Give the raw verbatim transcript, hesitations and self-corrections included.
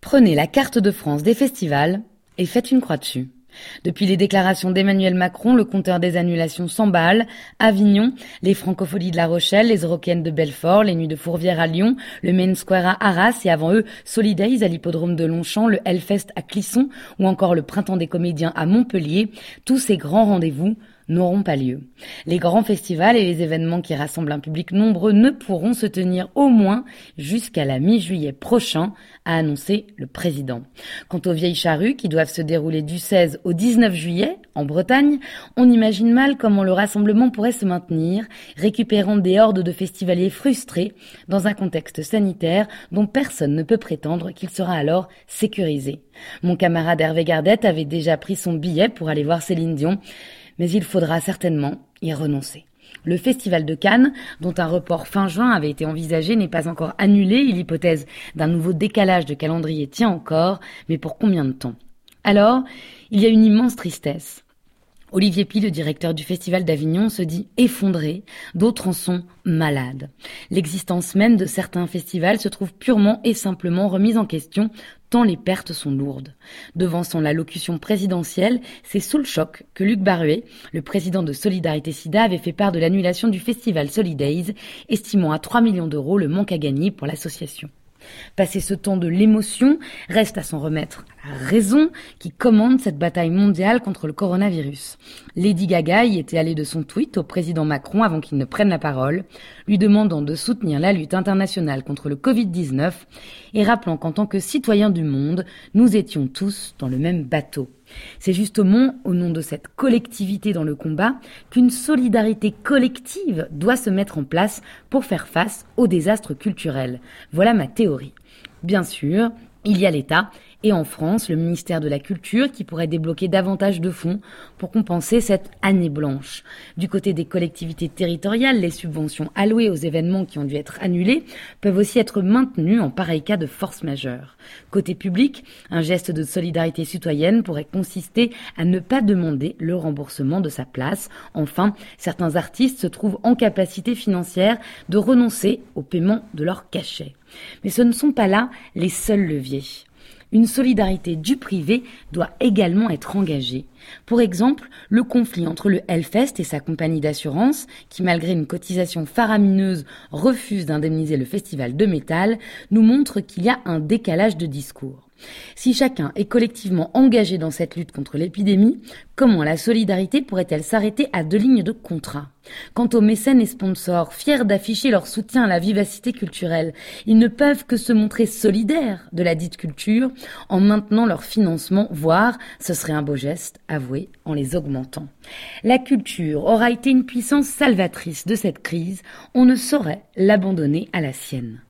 Prenez la carte de France des festivals et faites une croix dessus. Depuis les déclarations d'Emmanuel Macron, le compteur des annulations s'emballe. Avignon, les Francopholies de La Rochelle, les Eurocaines de Belfort, les Nuits de Fourvière à Lyon, le Main Square à Arras et avant eux, Solidays à l'hippodrome de Longchamp, le Hellfest à Clisson ou encore le Printemps des comédiens à Montpellier, tous ces grands rendez-vous n'auront pas lieu. Les grands festivals et les événements qui rassemblent un public nombreux ne pourront se tenir au moins jusqu'à la mi-juillet prochain, a annoncé le président. Quant aux vieilles charrues qui doivent se dérouler du seize au dix-neuf juillet, en Bretagne, on imagine mal comment le rassemblement pourrait se maintenir, récupérant des hordes de festivaliers frustrés dans un contexte sanitaire dont personne ne peut prétendre qu'il sera alors sécurisé. Mon camarade Hervé Gardette avait déjà pris son billet pour aller voir Céline Dion, mais il faudra certainement y renoncer. Le Festival de Cannes, dont un report fin juin avait été envisagé, n'est pas encore annulé et l'hypothèse d'un nouveau décalage de calendrier tient encore, mais pour combien de temps ? Alors, il y a une immense tristesse. Olivier Py, le directeur du Festival d'Avignon, se dit effondré, d'autres en sont malades. L'existence même de certains festivals se trouve purement et simplement remise en question, tant les pertes sont lourdes. Devançant l'allocution présidentielle, c'est sous le choc que Luc Baruet, le président de Solidarité Sida, avait fait part de l'annulation du festival Solidays, estimant à trois millions d'euros le manque à gagner pour l'association. Passé ce temps de l'émotion, reste à s'en remettre à la raison qui commande cette bataille mondiale contre le coronavirus. Lady Gaga y était allée de son tweet au président Macron avant qu'il ne prenne la parole, lui demandant de soutenir la lutte internationale contre le covid dix-neuf et rappelant qu'en tant que citoyens du monde, nous étions tous dans le même bateau. C'est justement au nom de cette collectivité dans le combat qu'une solidarité collective doit se mettre en place pour faire face aux désastres culturels. Voilà ma théorie. Bien sûr, il y a l'État et en France, le ministère de la Culture qui pourrait débloquer davantage de fonds pour compenser cette année blanche. Du côté des collectivités territoriales, les subventions allouées aux événements qui ont dû être annulés peuvent aussi être maintenues en pareil cas de force majeure. Côté public, un geste de solidarité citoyenne pourrait consister à ne pas demander le remboursement de sa place. Enfin, certains artistes se trouvent en capacité financière de renoncer au paiement de leur cachet. Mais ce ne sont pas là les seuls leviers. Une solidarité du privé doit également être engagée. Pour exemple, le conflit entre le Hellfest et sa compagnie d'assurance, qui malgré une cotisation faramineuse refuse d'indemniser le festival de métal, nous montre qu'il y a un décalage de discours. Si chacun est collectivement engagé dans cette lutte contre l'épidémie, comment la solidarité pourrait-elle s'arrêter à deux lignes de contrat ? Quant aux mécènes et sponsors, fiers d'afficher leur soutien à la vivacité culturelle, ils ne peuvent que se montrer solidaires de la dite culture en maintenant leur financement, voire, ce serait un beau geste, avoué, en les augmentant. La culture aura été une puissance salvatrice de cette crise, on ne saurait l'abandonner à la sienne.